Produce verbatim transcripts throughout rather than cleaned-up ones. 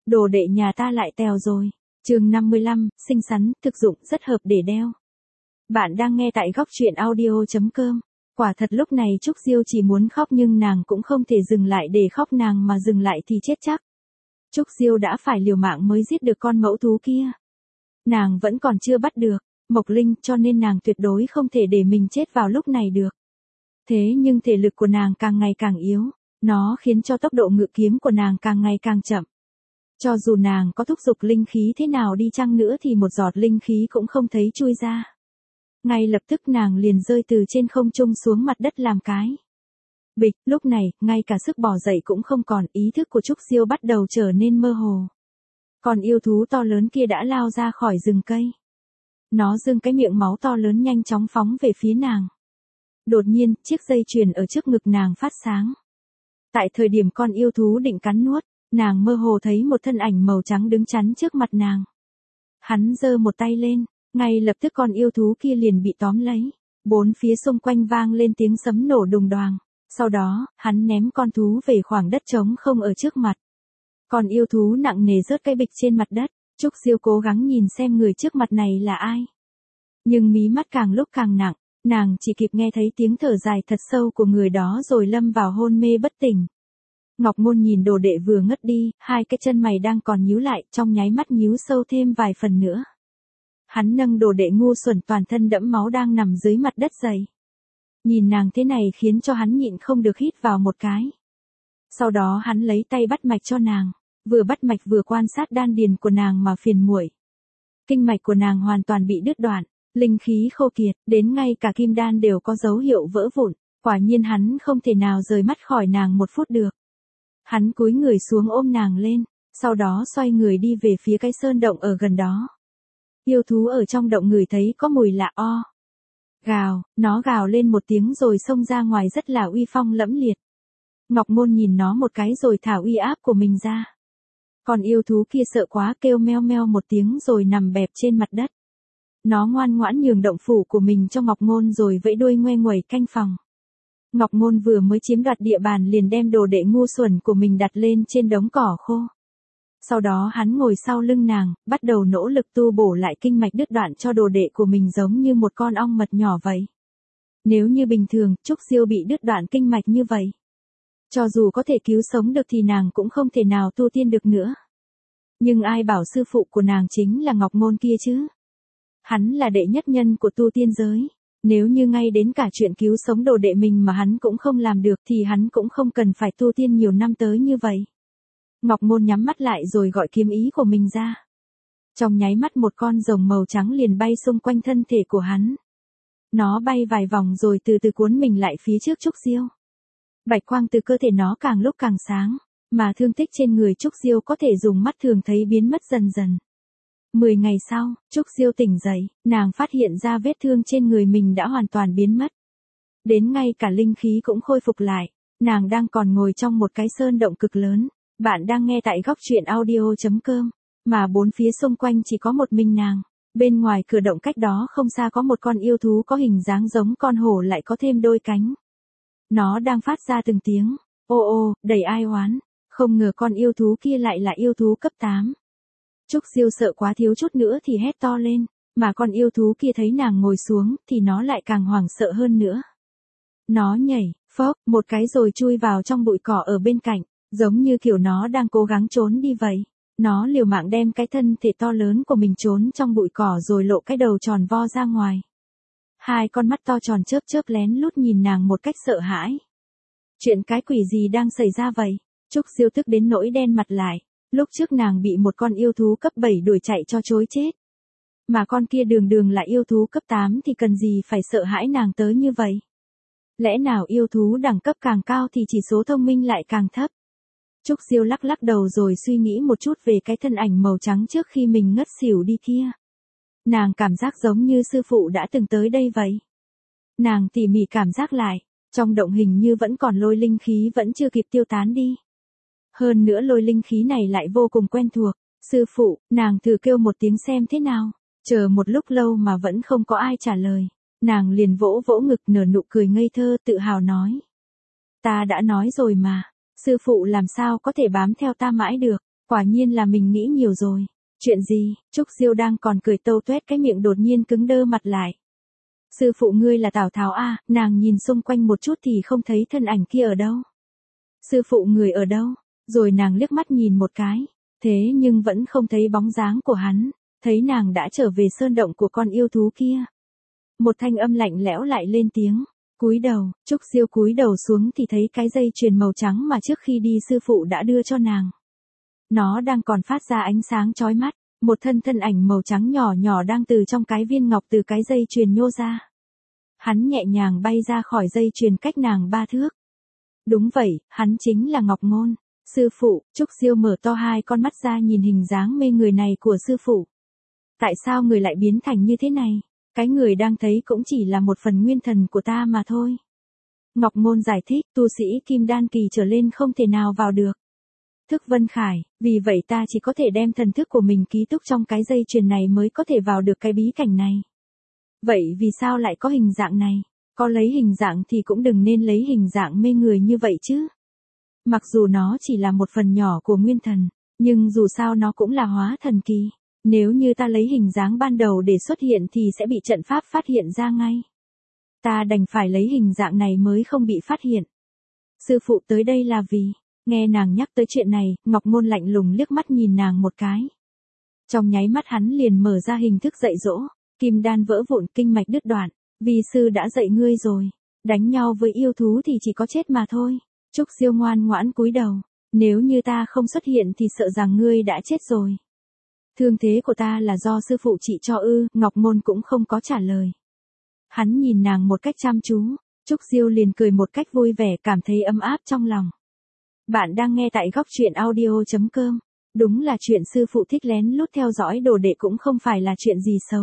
đồ đệ nhà ta lại tèo rồi. Chương năm mươi lăm, xinh xắn, thực dụng, rất hợp để đeo. Bạn đang nghe tại góc truyện audio chấm com. Quả thật lúc này Trúc Diêu chỉ muốn khóc nhưng nàng cũng không thể dừng lại để khóc, nàng mà dừng lại thì chết chắc. Trúc Diêu đã phải liều mạng mới giết được con mẫu thú kia. Nàng vẫn còn chưa bắt được Mộc Linh, cho nên nàng tuyệt đối không thể để mình chết vào lúc này được. Thế nhưng thể lực của nàng càng ngày càng yếu, nó khiến cho tốc độ ngự kiếm của nàng càng ngày càng chậm. Cho dù nàng có thúc giục linh khí thế nào đi chăng nữa thì một giọt linh khí cũng không thấy chui ra. Ngay lập tức nàng liền rơi từ trên không trung xuống mặt đất làm cái bịch. Lúc này, ngay cả sức bò dậy cũng không còn, ý thức của Trúc Diêu bắt đầu trở nên mơ hồ. Còn yêu thú to lớn kia đã lao ra khỏi rừng cây. Nó giương cái miệng máu to lớn nhanh chóng phóng về phía nàng. Đột nhiên, chiếc dây chuyền ở trước ngực nàng phát sáng. Tại thời điểm con yêu thú định cắn nuốt, nàng mơ hồ thấy một thân ảnh màu trắng đứng chắn trước mặt nàng. Hắn giơ một tay lên, ngay lập tức con yêu thú kia liền bị tóm lấy. Bốn phía xung quanh vang lên tiếng sấm nổ đùng đoàng. Sau đó, hắn ném con thú về khoảng đất trống không ở trước mặt. Con yêu thú nặng nề rớt cái bịch trên mặt đất. Trúc Diêu cố gắng nhìn xem người trước mặt này là ai. Nhưng mí mắt càng lúc càng nặng, nàng chỉ kịp nghe thấy tiếng thở dài thật sâu của người đó rồi lâm vào hôn mê bất tỉnh. Ngọc Ngôn nhìn đồ đệ vừa ngất đi, hai cái chân mày đang còn nhíu lại, trong nháy mắt nhíu sâu thêm vài phần nữa. Hắn nâng đồ đệ ngu xuẩn toàn thân đẫm máu đang nằm dưới mặt đất dày. Nhìn nàng thế này khiến cho hắn nhịn không được hít vào một cái. Sau đó hắn lấy tay bắt mạch cho nàng, vừa bắt mạch vừa quan sát đan điền của nàng mà phiền muội. Kinh mạch của nàng hoàn toàn bị đứt đoạn, linh khí khô kiệt, đến ngay cả kim đan đều có dấu hiệu vỡ vụn, quả nhiên hắn không thể nào rời mắt khỏi nàng một phút được. Hắn cúi người xuống ôm nàng lên, sau đó xoay người đi về phía cái sơn động ở gần đó. Yêu thú ở trong động ngửi thấy có mùi lạ o. Gào, nó gào lên một tiếng rồi xông ra ngoài rất là uy phong lẫm liệt. Ngọc Ngôn nhìn nó một cái rồi thả uy áp của mình ra. Còn yêu thú kia sợ quá kêu meo meo một tiếng rồi nằm bẹp trên mặt đất. Nó ngoan ngoãn nhường động phủ của mình cho Ngọc Ngôn rồi vẫy đuôi ngoe nguẩy canh phòng. Ngọc Ngôn vừa mới chiếm đoạt địa bàn liền đem đồ đệ ngu xuẩn của mình đặt lên trên đống cỏ khô. Sau đó hắn ngồi sau lưng nàng, bắt đầu nỗ lực tu bổ lại kinh mạch đứt đoạn cho đồ đệ của mình giống như một con ong mật nhỏ vậy. Nếu như bình thường, Trúc Diêu bị đứt đoạn kinh mạch như vậy, cho dù có thể cứu sống được thì nàng cũng không thể nào tu tiên được nữa. Nhưng ai bảo sư phụ của nàng chính là Ngọc Ngôn kia chứ? Hắn là đệ nhất nhân của tu tiên giới. Nếu như ngay đến cả chuyện cứu sống đồ đệ mình mà hắn cũng không làm được thì hắn cũng không cần phải tu tiên nhiều năm tới như vậy. Ngọc Ngôn nhắm mắt lại rồi gọi kiếm ý của mình ra. Trong nháy mắt một con rồng màu trắng liền bay xung quanh thân thể của hắn. Nó bay vài vòng rồi từ từ cuốn mình lại phía trước Trúc Diêu. Bạch quang từ cơ thể nó càng lúc càng sáng, mà thương tích trên người Trúc Diêu có thể dùng mắt thường thấy biến mất dần dần. Mười ngày sau, Trúc Diêu tỉnh dậy, nàng phát hiện ra vết thương trên người mình đã hoàn toàn biến mất. Đến ngay cả linh khí cũng khôi phục lại, nàng đang còn ngồi trong một cái sơn động cực lớn. Bạn đang nghe tại góc truyện audio chấm com, mà bốn phía xung quanh chỉ có một mình nàng. Bên ngoài cửa động cách đó không xa có một con yêu thú có hình dáng giống con hổ lại có thêm đôi cánh. Nó đang phát ra từng tiếng, ô ô, đầy ai oán. Không ngờ con yêu thú kia lại là yêu thú cấp tám. Trúc Diêu sợ quá thiếu chút nữa thì hét to lên, mà con yêu thú kia thấy nàng ngồi xuống thì nó lại càng hoảng sợ hơn nữa. Nó nhảy, phốc, một cái rồi chui vào trong bụi cỏ ở bên cạnh, giống như kiểu nó đang cố gắng trốn đi vậy. Nó liều mạng đem cái thân thể to lớn của mình trốn trong bụi cỏ rồi lộ cái đầu tròn vo ra ngoài. Hai con mắt to tròn chớp chớp lén lút nhìn nàng một cách sợ hãi. Chuyện cái quỷ gì đang xảy ra vậy? Trúc Diêu tức đến nỗi đen mặt lại. Lúc trước nàng bị một con yêu thú cấp bảy đuổi chạy cho trối chết. Mà con kia đường đường là yêu thú cấp tám thì cần gì phải sợ hãi nàng tới như vậy? Lẽ nào yêu thú đẳng cấp càng cao thì chỉ số thông minh lại càng thấp? Trúc Diêu lắc lắc đầu rồi suy nghĩ một chút về cái thân ảnh màu trắng trước khi mình ngất xỉu đi kia. Nàng cảm giác giống như sư phụ đã từng tới đây vậy. Nàng tỉ mỉ cảm giác lại, trong động hình như vẫn còn lôi linh khí vẫn chưa kịp tiêu tán đi. Hơn nữa lôi linh khí này lại vô cùng quen thuộc. Sư phụ, nàng thử kêu một tiếng xem thế nào. Chờ một lúc lâu mà vẫn không có ai trả lời. Nàng liền vỗ vỗ ngực nở nụ cười ngây thơ tự hào nói. Ta đã nói rồi mà, sư phụ làm sao có thể bám theo ta mãi được. Quả nhiên là mình nghĩ nhiều rồi. Chuyện gì? Trúc Diêu đang còn cười tâu tuét cái miệng đột nhiên cứng đơ mặt lại. Sư phụ ngươi là Tào Tháo à, nàng nhìn xung quanh một chút thì không thấy thân ảnh kia ở đâu. Sư phụ người ở đâu? Rồi nàng liếc mắt nhìn một cái. Thế nhưng vẫn không thấy bóng dáng của hắn. Thấy nàng đã trở về sơn động của con yêu thú kia. Một thanh âm lạnh lẽo lại lên tiếng. Cúi đầu, Trúc Diêu cúi đầu xuống thì thấy cái dây chuyền màu trắng mà trước khi đi sư phụ đã đưa cho nàng. Nó đang còn phát ra ánh sáng chói mắt, một thân thân ảnh màu trắng nhỏ nhỏ đang từ trong cái viên ngọc từ cái dây chuyền nhô ra. Hắn nhẹ nhàng bay ra khỏi dây chuyền cách nàng ba thước. Đúng vậy, hắn chính là Ngọc Ngôn. Sư phụ, Trúc Diêu mở to hai con mắt ra nhìn hình dáng mê người này của sư phụ. Tại sao người lại biến thành như thế này? Cái người đang thấy cũng chỉ là một phần nguyên thần của ta mà thôi. Ngọc Ngôn giải thích, tu sĩ kim đan kỳ trở lên không thể nào vào được. Thức Vân Khải, vì vậy ta chỉ có thể đem thần thức của mình ký túc trong cái dây chuyền này mới có thể vào được cái bí cảnh này. Vậy vì sao lại có hình dạng này? Có lấy hình dạng thì cũng đừng nên lấy hình dạng mê người như vậy chứ. Mặc dù nó chỉ là một phần nhỏ của nguyên thần, nhưng dù sao nó cũng là hóa thần kỳ. Nếu như ta lấy hình dáng ban đầu để xuất hiện thì sẽ bị trận pháp phát hiện ra ngay. Ta đành phải lấy hình dạng này mới không bị phát hiện. Sư phụ tới đây là vì, nghe nàng nhắc tới chuyện này, Ngọc Ngôn lạnh lùng liếc mắt nhìn nàng một cái. Trong nháy mắt hắn liền mở ra hình thức dạy dỗ, kim đan vỡ vụn kinh mạch đứt đoạn, vi sư đã dạy ngươi rồi, đánh nhau với yêu thú thì chỉ có chết mà thôi. Trúc Diêu ngoan ngoãn cúi đầu, nếu như ta không xuất hiện thì sợ rằng ngươi đã chết rồi. Thương thế của ta là do sư phụ trị cho ư, Ngọc Ngôn cũng không có trả lời. Hắn nhìn nàng một cách chăm chú, Trúc Diêu liền cười một cách vui vẻ cảm thấy ấm áp trong lòng. Bạn đang nghe tại góc truyện audio chấm com. Đúng là chuyện sư phụ thích lén lút theo dõi đồ đệ cũng không phải là chuyện gì xấu.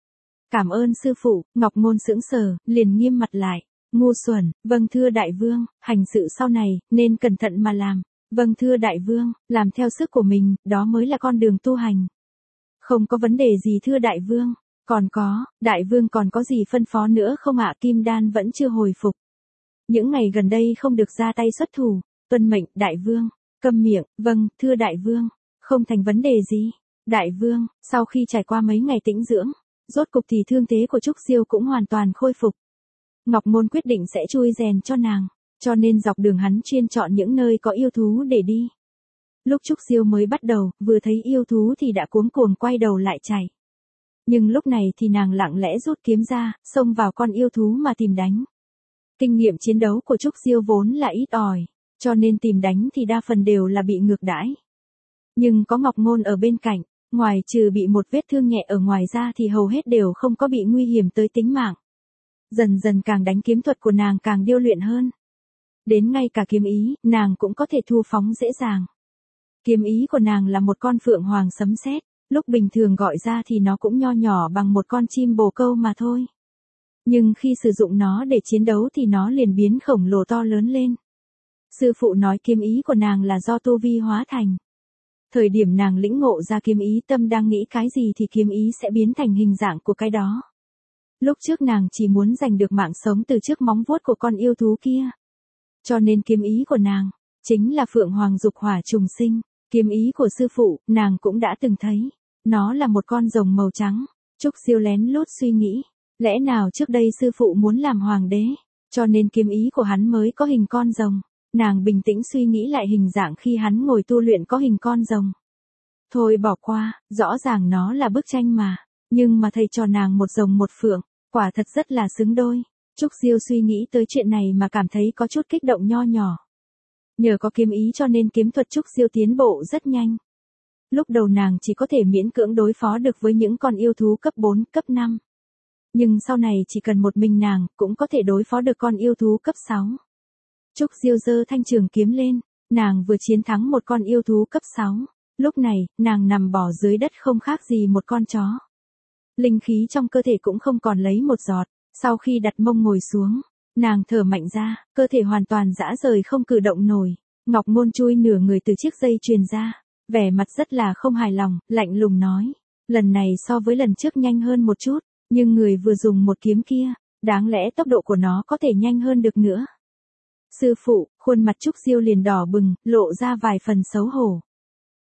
Cảm ơn sư phụ, Ngọc Ngôn sững sờ, liền nghiêm mặt lại. Ngu xuẩn, vâng thưa đại vương, hành sự sau này, nên cẩn thận mà làm. Vâng thưa đại vương, làm theo sức của mình, đó mới là con đường tu hành. Không có vấn đề gì thưa đại vương. Còn có, đại vương còn có gì phân phó nữa không ạ? Kim đan vẫn chưa hồi phục. Những ngày gần đây không được ra tay xuất thủ. Tuân mệnh, đại vương. Câm miệng, vâng, thưa đại vương. Không thành vấn đề gì. Đại vương, sau khi trải qua mấy ngày tĩnh dưỡng, rốt cục thì thương thế của Trúc Diêu cũng hoàn toàn khôi phục. Ngọc Ngôn quyết định sẽ chui rèn cho nàng, cho nên dọc đường hắn chuyên chọn những nơi có yêu thú để đi. Lúc Trúc Diêu mới bắt đầu, vừa thấy yêu thú thì đã cuống cuồng quay đầu lại chạy. Nhưng lúc này thì nàng lặng lẽ rút kiếm ra, xông vào con yêu thú mà tìm đánh. Kinh nghiệm chiến đấu của Trúc Diêu vốn là ít ỏi, cho nên tìm đánh thì đa phần đều là bị ngược đãi. Nhưng có Ngọc Ngôn ở bên cạnh, ngoài trừ bị một vết thương nhẹ ở ngoài ra thì hầu hết đều không có bị nguy hiểm tới tính mạng. Dần dần càng đánh kiếm thuật của nàng càng điêu luyện hơn. Đến ngay cả kiếm ý, nàng cũng có thể thu phóng dễ dàng. Kiếm ý của nàng là một con phượng hoàng sấm sét, lúc bình thường gọi ra thì nó cũng nho nhỏ bằng một con chim bồ câu mà thôi. Nhưng khi sử dụng nó để chiến đấu thì nó liền biến khổng lồ to lớn lên. Sư phụ nói kiếm ý của nàng là do tu vi hóa thành. Thời điểm nàng lĩnh ngộ ra kiếm ý, tâm đang nghĩ cái gì thì kiếm ý sẽ biến thành hình dạng của cái đó. Lúc trước nàng chỉ muốn giành được mạng sống từ trước móng vuốt của con yêu thú kia. Cho nên kiếm ý của nàng, chính là phượng hoàng dục hỏa trùng sinh. Kiếm ý của sư phụ, nàng cũng đã từng thấy. Nó là một con rồng màu trắng. Trúc Diêu lén lút suy nghĩ. Lẽ nào trước đây sư phụ muốn làm hoàng đế, cho nên kiếm ý của hắn mới có hình con rồng. Nàng bình tĩnh suy nghĩ lại hình dạng khi hắn ngồi tu luyện có hình con rồng. Thôi bỏ qua, rõ ràng nó là bức tranh mà. Nhưng mà thầy cho nàng một rồng một phượng, quả thật rất là xứng đôi. Trúc Diêu suy nghĩ tới chuyện này mà cảm thấy có chút kích động nho nhỏ. Nhờ có kiếm ý cho nên kiếm thuật Trúc Diêu tiến bộ rất nhanh. Lúc đầu nàng chỉ có thể miễn cưỡng đối phó được với những con yêu thú cấp bốn, cấp năm. Nhưng sau này chỉ cần một mình nàng, cũng có thể đối phó được con yêu thú cấp sáu. Trúc Diêu giơ thanh trường kiếm lên, nàng vừa chiến thắng một con yêu thú cấp sáu. Lúc này, nàng nằm bò dưới đất không khác gì một con chó. Linh khí trong cơ thể cũng không còn lấy một giọt, sau khi đặt mông ngồi xuống, nàng thở mạnh ra, cơ thể hoàn toàn rã rời không cử động nổi. Ngọc Ngôn chui nửa người từ chiếc dây chuyền ra, vẻ mặt rất là không hài lòng, lạnh lùng nói, lần này so với lần trước nhanh hơn một chút, nhưng người vừa dùng một kiếm kia, đáng lẽ tốc độ của nó có thể nhanh hơn được nữa. Sư phụ, khuôn mặt Trúc Diêu liền đỏ bừng, lộ ra vài phần xấu hổ.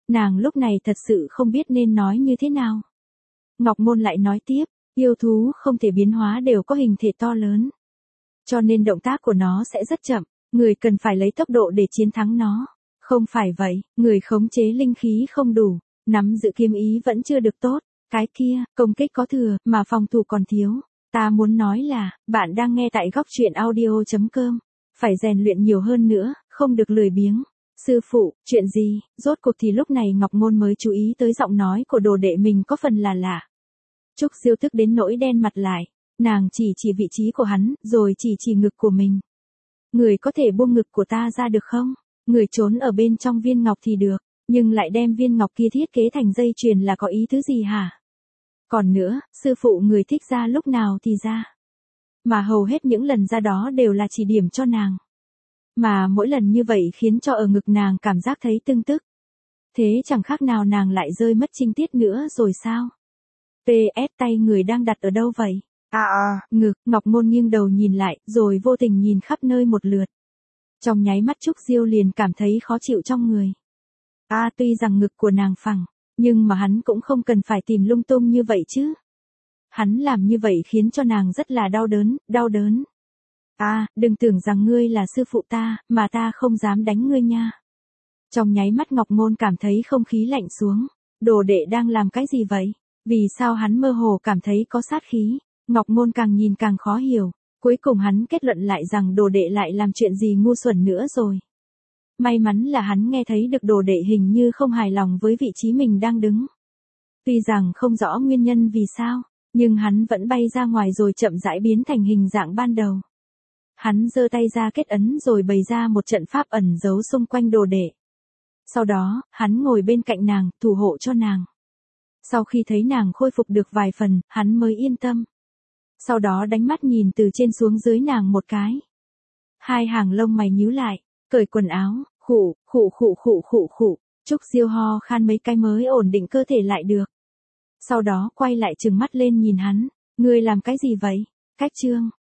Nàng lúc này thật sự không biết nên nói như thế nào. Ngọc Môn lại nói tiếp, yêu thú không thể biến hóa đều có hình thể to lớn. Cho nên động tác của nó sẽ rất chậm, người cần phải lấy tốc độ để chiến thắng nó. Không phải vậy, người khống chế linh khí không đủ, nắm giữ kiếm ý vẫn chưa được tốt. Cái kia, công kích có thừa, mà phòng thủ còn thiếu. Ta muốn nói là, bạn đang nghe tại góc truyện audio chấm com. Phải rèn luyện nhiều hơn nữa, không được lười biếng. Sư phụ, chuyện gì? Rốt cuộc thì lúc này Ngọc Môn mới chú ý tới giọng nói của đồ đệ mình có phần là lạ. Trúc Diêu tức đến nỗi đen mặt lại. Nàng chỉ chỉ vị trí của hắn, rồi chỉ chỉ ngực của mình. Người có thể buông ngực của ta ra được không? Người trốn ở bên trong viên ngọc thì được, nhưng lại đem viên ngọc kia thiết kế thành dây chuyền là có ý tứ gì hả? Còn nữa, sư phụ người thích ra lúc nào thì ra. Mà hầu hết những lần ra đó đều là chỉ điểm cho nàng. Mà mỗi lần như vậy khiến cho ở ngực nàng cảm giác thấy tưng tức. Thế chẳng khác nào nàng lại rơi mất trinh tiết nữa rồi sao? pê ét tay người đang đặt ở đâu vậy? À à, ngực, Ngọc Môn nghiêng đầu nhìn lại, rồi vô tình nhìn khắp nơi một lượt. Trong nháy mắt Trúc Diêu liền cảm thấy khó chịu trong người. À tuy rằng ngực của nàng phẳng, nhưng mà hắn cũng không cần phải tìm lung tung như vậy chứ. Hắn làm như vậy khiến cho nàng rất là đau đớn, đau đớn. À, đừng tưởng rằng ngươi là sư phụ ta, mà ta không dám đánh ngươi nha. Trong nháy mắt Ngọc Môn cảm thấy không khí lạnh xuống. Đồ đệ đang làm cái gì vậy? Vì sao hắn mơ hồ cảm thấy có sát khí? Ngọc Môn càng nhìn càng khó hiểu. Cuối cùng hắn kết luận lại rằng đồ đệ lại làm chuyện gì ngu xuẩn nữa rồi. May mắn là hắn nghe thấy được đồ đệ hình như không hài lòng với vị trí mình đang đứng. Tuy rằng không rõ nguyên nhân vì sao, nhưng hắn vẫn bay ra ngoài rồi chậm rãi biến thành hình dạng ban đầu. Hắn giơ tay ra kết ấn rồi bày ra một trận pháp ẩn giấu xung quanh đồ đệ. Sau đó, hắn ngồi bên cạnh nàng, thủ hộ cho nàng. Sau khi thấy nàng khôi phục được vài phần, hắn mới yên tâm. Sau đó đánh mắt nhìn từ trên xuống dưới nàng một cái. Hai hàng lông mày nhíu lại, cởi quần áo, khụ, khụ khụ khụ khụ khụ. Trúc Diêu ho khan mấy cái mới ổn định cơ thể lại được. Sau đó quay lại trừng mắt lên nhìn hắn. Ngươi làm cái gì vậy? Cách trương,